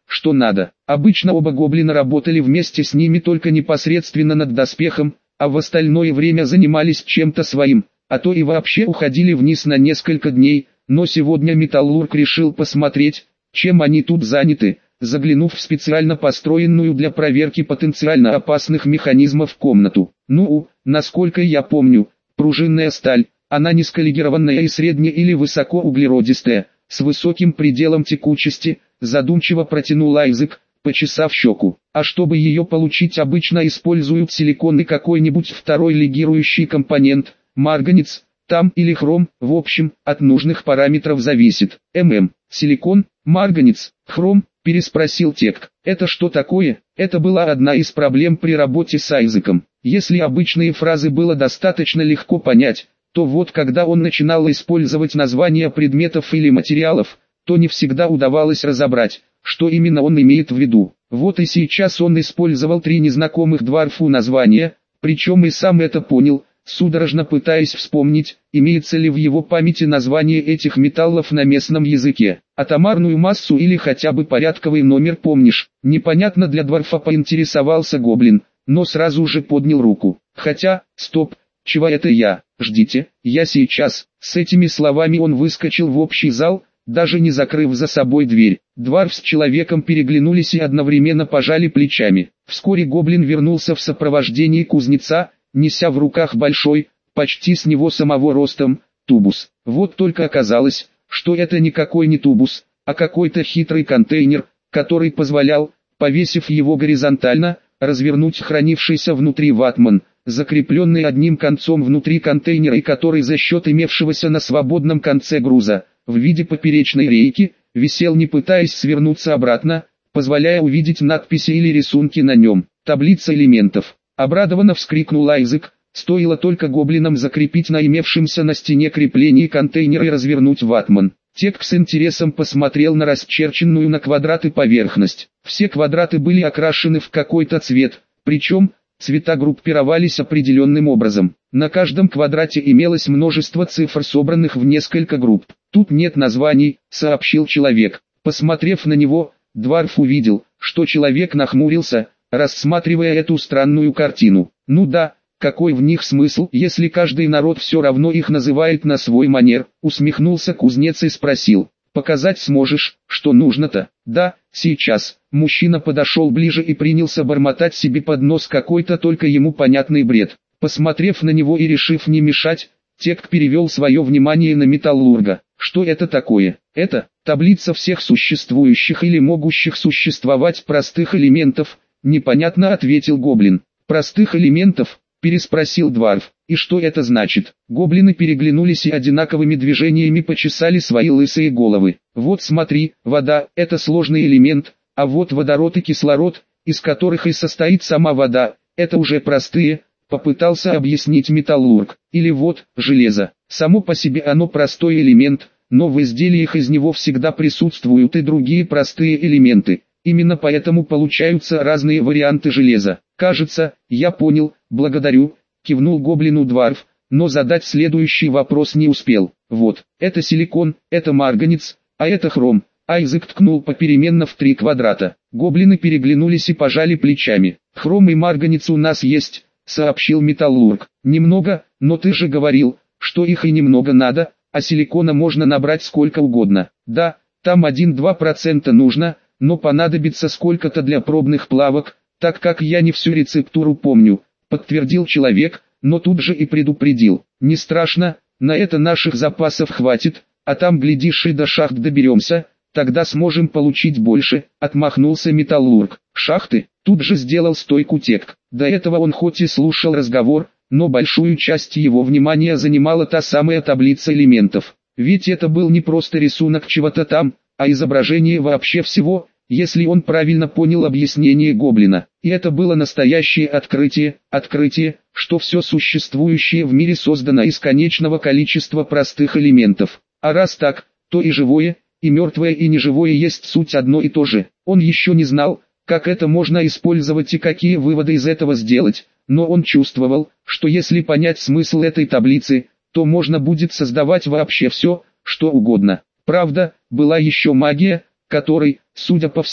A: что надо. Обычно оба гоблина работали вместе с ними только непосредственно над доспехом, а в остальное время занимались чем-то своим, а то и вообще уходили вниз на несколько дней, но сегодня Металлург решил посмотреть, чем они тут заняты, заглянув в специально построенную для проверки потенциально опасных механизмов комнату. Ну, насколько я помню, пружинная сталь, она низколегированная и средне- или высокоуглеродистая, с высоким пределом текучести, задумчиво протянул Айзек, почесав щеку. А чтобы ее получить, обычно используют силикон и какой-нибудь второй легирующий компонент, марганец, там или хром, в общем, от нужных параметров зависит. ММ, силикон, марганец, хром, переспросил Тек. Это что такое? Это была одна из проблем при работе с Айзеком. Если обычные фразы было достаточно легко понять, то вот когда он начинал использовать названия предметов или материалов, то не всегда удавалось разобрать, что именно он имеет в виду. Вот и сейчас он использовал три незнакомых дварфу названия, причем и сам это понял, судорожно пытаясь вспомнить, имеется ли в его памяти название этих металлов на местном языке. Атомарную массу или хотя бы порядковый номер помнишь? Непонятно для дварфа, поинтересовался гоблин, но сразу же поднял руку. Хотя, стоп, чего это я? Ждите, я сейчас. С этими словами он выскочил в общий зал, даже не закрыв за собой дверь. Дварф с человеком переглянулись и одновременно пожали плечами. Вскоре гоблин вернулся в сопровождении кузнеца, неся в руках большой, почти с него самого ростом, тубус. Вот только оказалось, что это никакой не тубус, а какой-то хитрый контейнер, который позволял, повесив его горизонтально, развернуть хранившийся внутри ватман, закрепленный одним концом внутри контейнера и который за счет имевшегося на свободном конце груза, в виде поперечной рейки, висел, не пытаясь свернуться обратно, позволяя увидеть надписи или рисунки на нем. Таблица элементов. Обрадованно вскрикнул Айзек, стоило только гоблинам закрепить на имевшемся на стене креплении контейнера и развернуть ватман. Тек с интересом посмотрел на расчерченную на квадраты поверхность. Все квадраты были окрашены в какой-то цвет, причем цвета группировались определенным образом. На каждом квадрате имелось множество цифр, собранных в несколько групп. «Тут нет названий», — сообщил человек. Посмотрев на него, дварф увидел, что человек нахмурился, рассматривая эту странную картину. «Ну да, какой в них смысл, если каждый народ все равно их называет на свой манер?» — усмехнулся кузнец и спросил. «Показать сможешь, что нужно-то?» «Да, сейчас». Мужчина подошел ближе и принялся бормотать себе под нос какой-то только ему понятный бред. Посмотрев на него и решив не мешать, Тек перевел свое внимание на Металлурга. «Что это такое?» «Это таблица всех существующих или могущих существовать простых элементов», — непонятно ответил гоблин. «Простых элементов?» — переспросил дварф. «И что это значит?» Гоблины переглянулись и одинаковыми движениями почесали свои лысые головы. «Вот смотри, вода — это сложный элемент, а вот водород и кислород, из которых и состоит сама вода, это уже простые», — попытался объяснить Металлург. «Или вот, железо. Само по себе оно простой элемент, но в изделиях из него всегда присутствуют и другие простые элементы. Именно поэтому получаются разные варианты железа». «Кажется, я понял, благодарю», — кивнул гоблину дварф, но задать следующий вопрос не успел. «Вот, это силикон, это марганец, а это хром». Айзек ткнул попеременно в три квадрата. Гоблины переглянулись и пожали плечами. «Хром и марганец у нас есть», — сообщил Металлург. «Немного, но ты же говорил, что их и немного надо, а силикона можно набрать сколько угодно». «Да, там один-два процента нужно, но понадобится сколько-то для пробных плавок, так как я не всю рецептуру помню», — подтвердил человек, но тут же и предупредил. «Не страшно, на это наших запасов хватит, а там глядишь и до шахт доберемся, тогда сможем получить больше», — отмахнулся Металлург. «Шахты?» — тут же сделал стойку Тек. До этого он хоть и слушал разговор, но большую часть его внимания занимала та самая таблица элементов. Ведь это был не просто рисунок чего-то там, а изображение вообще всего, если он правильно понял объяснение гоблина. И это было настоящее открытие, открытие, что все существующее в мире создано из конечного количества простых элементов. А раз так, то и живое, и мертвое, и неживое есть суть одно и то же. Он еще не знал, как это можно использовать и какие выводы из этого сделать, но он чувствовал, что если понять смысл этой таблицы, то можно будет создавать вообще все, что угодно. Правда, была еще магия, которой, судя по всему,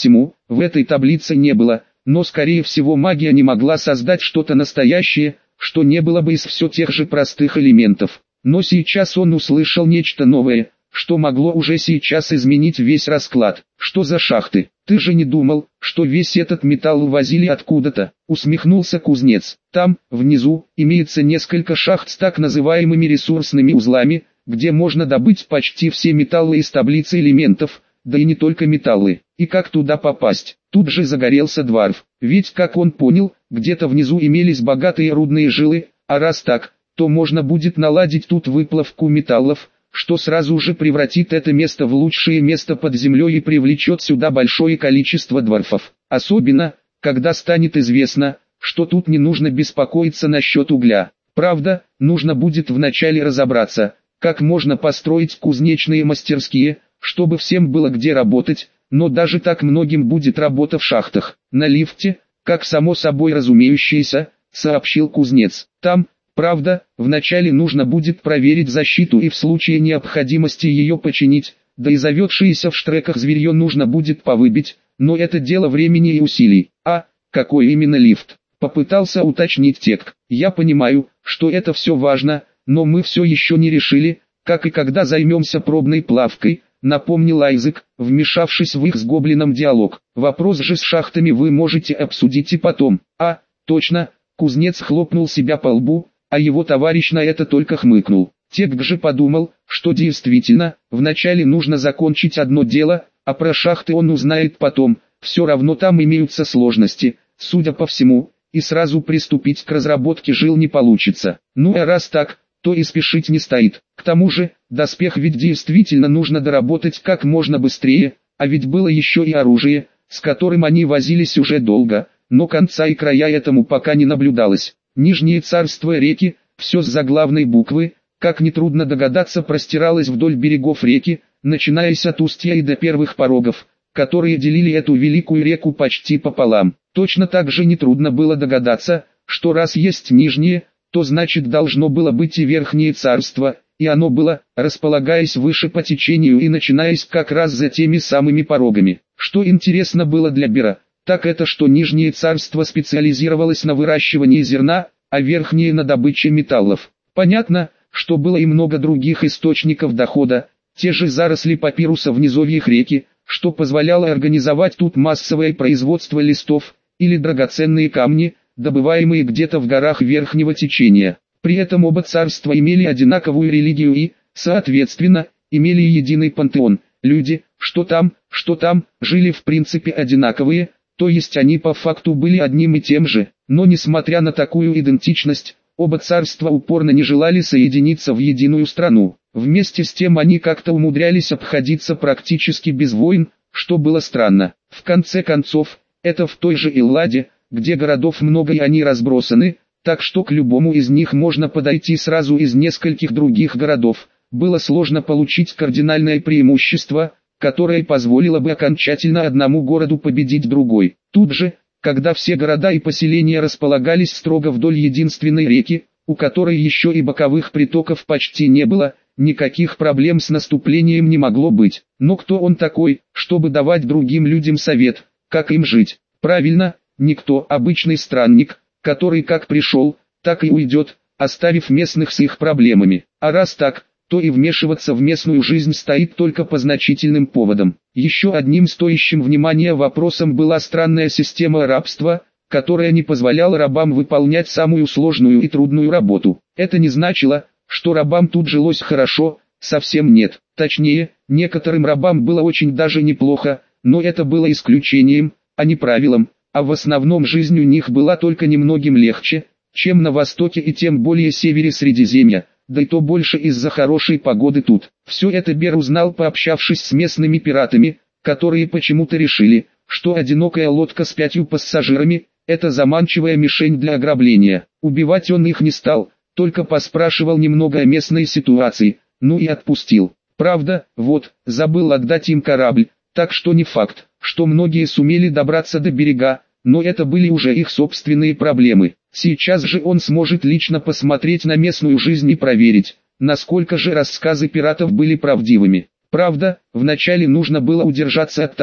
A: в этой таблице не было, но скорее всего магия не могла создать что-то настоящее, что не было бы из все тех же простых элементов. Но сейчас он услышал нечто новое, что могло уже сейчас изменить весь расклад. Что за шахты? Ты же не думал, что весь этот металл увозили откуда-то? Усмехнулся кузнец. Там, внизу, имеется несколько шахт с так называемыми ресурсными узлами, где можно добыть почти все металлы из таблицы элементов, да и не только металлы. И как туда попасть? Тут же загорелся Дварф. Ведь, как он понял, где-то внизу имелись богатые рудные жилы, а раз так, то можно будет наладить тут выплавку металлов, что сразу же превратит это место в лучшее место под землей и привлечет сюда большое количество дварфов. Особенно, когда станет известно, что тут не нужно беспокоиться насчет угля. Правда, нужно будет вначале разобраться, как можно построить кузнечные мастерские, чтобы всем было где работать, но даже так многим будет работа в шахтах. На лифте, как само собой разумеющееся, сообщил кузнец. Там, правда, вначале нужно будет проверить защиту и в случае необходимости ее починить, да и заведшееся в штреках зверье нужно будет повыбить, но это дело времени и усилий. А, какой именно лифт? Попытался уточнить Тек. Я понимаю, что это все важно, но мы все еще не решили, как и когда займемся пробной плавкой, напомнил Айзек, вмешавшись в их с гоблином диалог. Вопрос же с шахтами вы можете обсудить и потом. А, точно, кузнец хлопнул себя по лбу, а его товарищ на это только хмыкнул. Тек же подумал, что действительно, вначале нужно закончить одно дело, а про шахты он узнает потом, все равно там имеются сложности, судя по всему, и сразу приступить к разработке жил не получится. Ну а раз так, то и спешить не стоит. К тому же, доспех ведь действительно нужно доработать как можно быстрее, а ведь было еще и оружие, с которым они возились уже долго, но конца и края этому пока не наблюдалось. Нижнее царство реки, все с заглавной буквы, как нетрудно догадаться, простиралось вдоль берегов реки, начинаясь от устья и до первых порогов, которые делили эту великую реку почти пополам. Точно так же нетрудно было догадаться, что раз есть нижнее, то значит должно было быть и верхнее царство, и оно было, располагаясь выше по течению и начинаясь как раз за теми самыми порогами. Что интересно было для Бера, так это что нижнее царство специализировалось на выращивании зерна, а верхнее на добыче металлов. Понятно, что было и много других источников дохода, те же заросли папируса в низовьях реки, что позволяло организовать тут массовое производство листов, или драгоценные камни, добываемые где-то в горах верхнего течения. При этом оба царства имели одинаковую религию и, соответственно, имели единый пантеон. Люди, что там, что там, жили в принципе одинаковые, то есть они по факту были одним и тем же, но несмотря на такую идентичность, оба царства упорно не желали соединиться в единую страну. Вместе с тем они как-то умудрялись обходиться практически без войн, что было странно. В конце концов, это в той же Элладе, где городов много и они разбросаны, так что к любому из них можно подойти сразу из нескольких других городов. Было сложно получить кардинальное преимущество, которое позволило бы окончательно одному городу победить другой. Тут же, когда все города и поселения располагались строго вдоль единственной реки, у которой еще и боковых притоков почти не было, никаких проблем с наступлением не могло быть. Но кто он такой, чтобы давать другим людям совет, как им жить? Правильно, никто, обычный странник, который как пришел, так и уйдет, оставив местных с их проблемами. А раз так, то и вмешиваться в местную жизнь стоит только по значительным поводам. Еще одним стоящим внимания вопросом была странная система рабства, которая не позволяла рабам выполнять самую сложную и трудную работу. Это не значило, что рабам тут жилось хорошо, совсем нет. Точнее, некоторым рабам было очень даже неплохо, но это было исключением, а не правилом, а в основном жизнь у них была только немногим легче, чем на востоке и тем более севере Средиземья, да и то больше из-за хорошей погоды тут. Все это Бер узнал, пообщавшись с местными пиратами, которые почему-то решили, что одинокая лодка с пятью пассажирами – это заманчивая мишень для ограбления. Убивать он их не стал, только поспрашивал немного о местной ситуации, ну и отпустил. Правда, вот, забыл отдать им корабль, так что не факт, что многие сумели добраться до берега, но это были уже их собственные проблемы. Сейчас же он сможет лично посмотреть на местную жизнь и проверить, насколько же рассказы пиратов были правдивыми. Правда, вначале нужно было удержаться от того,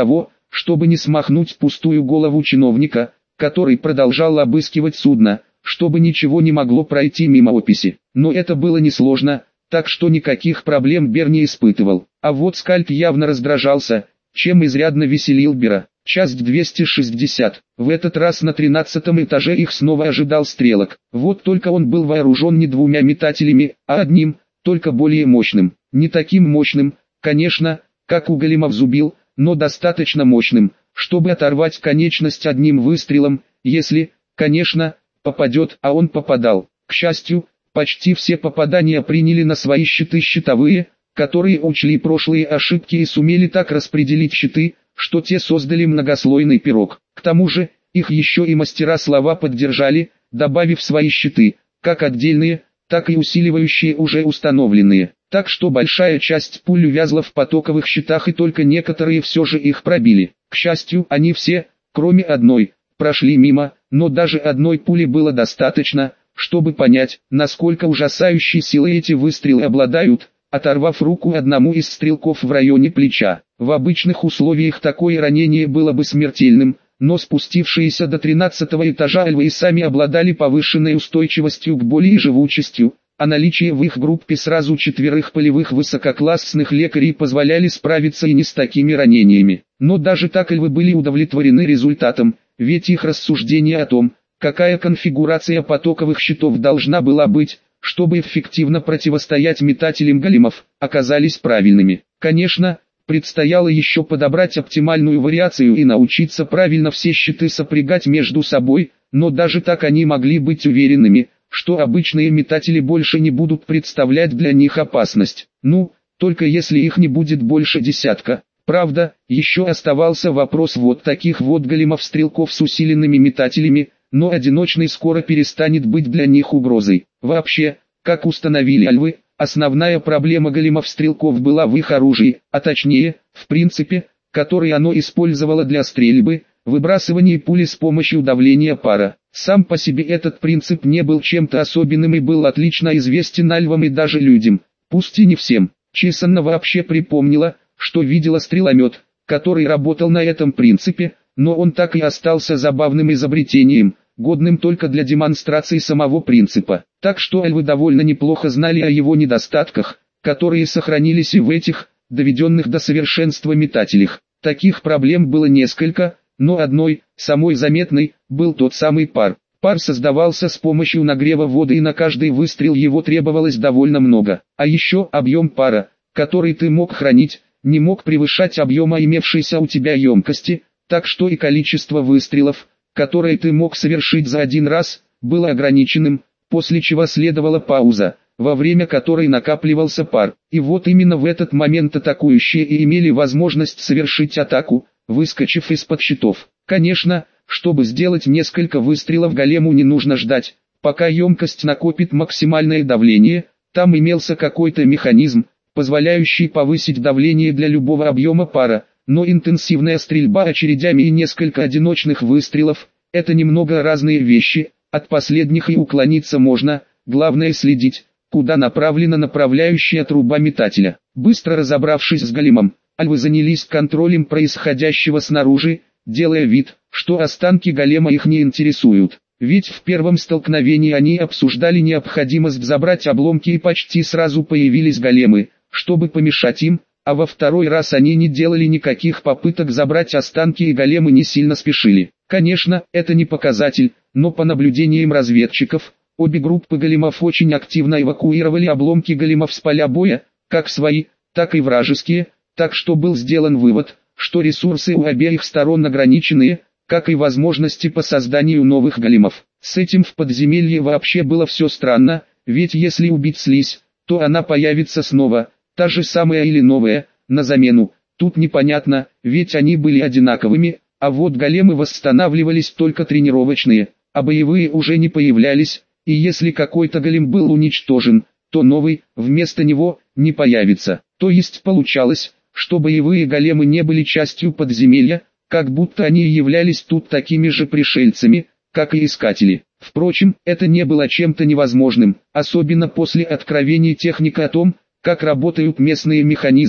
A: чтобы не смахнуть пустую голову чиновника, который продолжал обыскивать судно, чтобы ничего не могло пройти мимо описи. Но это было несложно, так что никаких проблем Бер не испытывал. А вот Скальд явно раздражался, чем изрядно веселил Бера. Часть двести шестьдесят. В этот раз на тринадцатом этаже их снова ожидал стрелок. Вот только он был вооружен не двумя метателями, а одним, только более мощным. Не таким мощным, конечно, как у големов зубил, но достаточно мощным, чтобы оторвать конечность одним выстрелом, если, конечно, попадет, а он попадал. К счастью, почти все попадания приняли на свои щиты щитовые, которые учли прошлые ошибки и сумели так распределить щиты, что те создали многослойный пирог. К тому же, их еще и мастера слова поддержали, добавив свои щиты, как отдельные, так и усиливающие уже установленные. Так что большая часть пуль увязла в потоковых щитах и только некоторые все же их пробили. К счастью, они все, кроме одной, прошли мимо, но даже одной пули было достаточно, чтобы понять, насколько ужасающей силой эти выстрелы обладают, оторвав руку одному из стрелков в районе плеча. В обычных условиях такое ранение было бы смертельным, но спустившиеся до тринадцатого этажа альвы и сами обладали повышенной устойчивостью к боли и живучестью, а наличие в их группе сразу четверых полевых высококлассных лекарей позволяли справиться и не с такими ранениями. Но даже так альвы были удовлетворены результатом, ведь их рассуждения о том, какая конфигурация потоковых щитов должна была быть, чтобы эффективно противостоять метателям големов, оказались правильными. Конечно, предстояло еще подобрать оптимальную вариацию и научиться правильно все щиты сопрягать между собой, но даже так они могли быть уверенными, что обычные метатели больше не будут представлять для них опасность. Ну, только если их не будет больше десятка. Правда, еще оставался вопрос вот таких вот големов-стрелков с усиленными метателями, но одиночный скоро перестанет быть для них угрозой. Вообще, как установили альвы, основная проблема големов-стрелков была в их оружии, а точнее, в принципе, который оно использовало для стрельбы, выбрасывания пули с помощью давления пара. Сам по себе этот принцип не был чем-то особенным и был отлично известен альвам и даже людям, пусть и не всем. Чесанна вообще припомнила, что видела стреломет, который работал на этом принципе, но он так и остался забавным изобретением, годным только для демонстрации самого принципа. Так что альвы довольно неплохо знали о его недостатках, которые сохранились и в этих, доведенных до совершенства метателях. Таких проблем было несколько, но одной, самой заметной, был тот самый пар. Пар создавался с помощью нагрева воды и на каждый выстрел его требовалось довольно много. А еще объем пара, который ты мог хранить, не мог превышать объема имевшейся у тебя емкости, так что и количество выстрелов, которые ты мог совершить за один раз, было ограниченным, после чего следовала пауза, во время которой накапливался пар. И вот именно в этот момент атакующие и имели возможность совершить атаку, выскочив из-под щитов. Конечно, чтобы сделать несколько выстрелов голему не нужно ждать, пока емкость накопит максимальное давление, там имелся какой-то механизм, позволяющий повысить давление для любого объема пара, но интенсивная стрельба очередями и несколько одиночных выстрелов – это немного разные вещи, от последних и уклониться можно, главное следить, куда направлена направляющая труба метателя. Быстро разобравшись с големом, альвы занялись контролем происходящего снаружи, делая вид, что останки голема их не интересуют. Ведь в первом столкновении они обсуждали необходимость забрать обломки и почти сразу появились големы, чтобы помешать им, а во второй раз они не делали никаких попыток забрать останки и големы не сильно спешили. Конечно, это не показатель, но по наблюдениям разведчиков, обе группы големов очень активно эвакуировали обломки големов с поля боя, как свои, так и вражеские, так что был сделан вывод, что ресурсы у обеих сторон ограниченные, как и возможности по созданию новых големов. С этим в подземелье вообще было все странно, ведь если убить слизь, то она появится снова, та же самая или новая, на замену. Тут непонятно, ведь они были одинаковыми, а вот големы восстанавливались только тренировочные, а боевые уже не появлялись, и если какой-то голем был уничтожен, то новый, вместо него, не появится. То есть получалось, что боевые големы не были частью подземелья, как будто они являлись тут такими же пришельцами, как и искатели. Впрочем, это не было чем-то невозможным, особенно после откровений техника о том, как работают местные механизмы,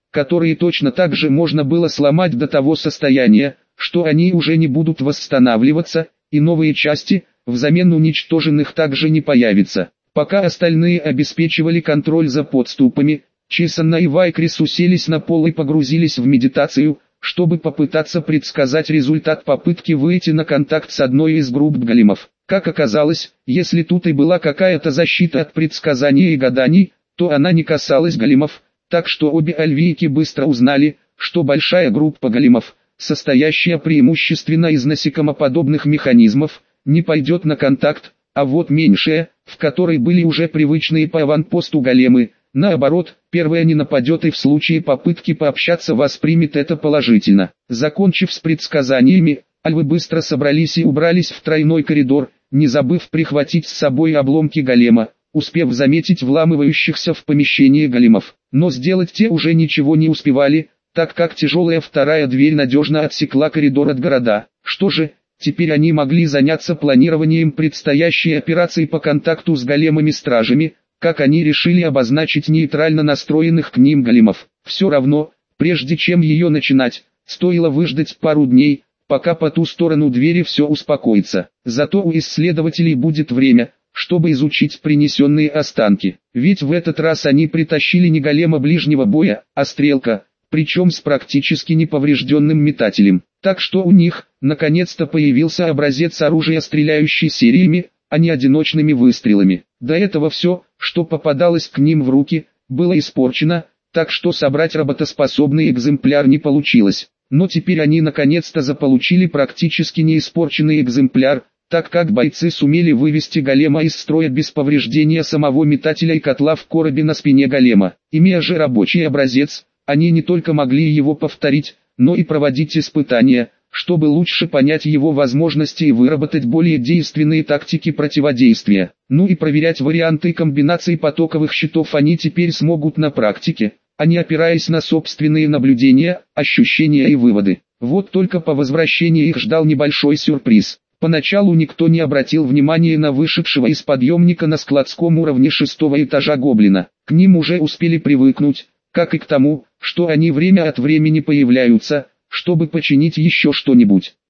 A: которые точно так же можно было сломать до того состояния, что они уже не будут восстанавливаться, и новые части, взамен уничтоженных, также не появятся. Пока остальные обеспечивали контроль за подступами, Чисана и Вайкрис уселись на пол и погрузились в медитацию, чтобы попытаться предсказать результат попытки выйти на контакт с одной из групп големов. Как оказалось, если тут и была какая-то защита от предсказаний и гаданий, то она не касалась големов, так что обе альвийки быстро узнали, что большая группа големов, состоящая преимущественно из насекомоподобных механизмов, не пойдет на контакт, а вот меньшая, в которой были уже привычные по аванпосту големы, наоборот, первая не нападет и в случае попытки пообщаться воспримет это положительно. Закончив с предсказаниями, альвы быстро собрались и убрались в тройной коридор, не забыв прихватить с собой обломки голема, успев заметить вламывающихся в помещение големов. Но сделать те уже ничего не успевали, так как тяжелая вторая дверь надежно отсекла коридор от города. Что же, теперь они могли заняться планированием предстоящей операции по контакту с големами-стражами, как они решили обозначить нейтрально настроенных к ним големов. Все равно, прежде чем ее начинать, стоило выждать пару дней, пока по ту сторону двери все успокоится. Зато у исследователей будет время, чтобы изучить принесенные останки. Ведь в этот раз они притащили не голема ближнего боя, а стрелка, причем с практически неповрежденным метателем. Так что у них, наконец-то, появился образец оружия, стреляющий сериями, а не одиночными выстрелами. До этого все, что попадалось к ним в руки, было испорчено, так что собрать работоспособный экземпляр не получилось. Но теперь они наконец-то заполучили практически неиспорченный экземпляр, так как бойцы сумели вывести голема из строя без повреждения самого метателя и котла в коробе на спине голема. Имея же рабочий образец, они не только могли его повторить, но и проводить испытания, чтобы лучше понять его возможности и выработать более действенные тактики противодействия. Ну и проверять варианты комбинаций потоковых щитов они теперь смогут на практике, а не опираясь на собственные наблюдения, ощущения и выводы. Вот только по возвращении их ждал небольшой сюрприз. Поначалу никто не обратил внимания на вышедшего из подъемника на складском уровне шестого этажа гоблина. К ним уже успели привыкнуть, как и к тому, что они время от времени появляются, чтобы починить еще что-нибудь.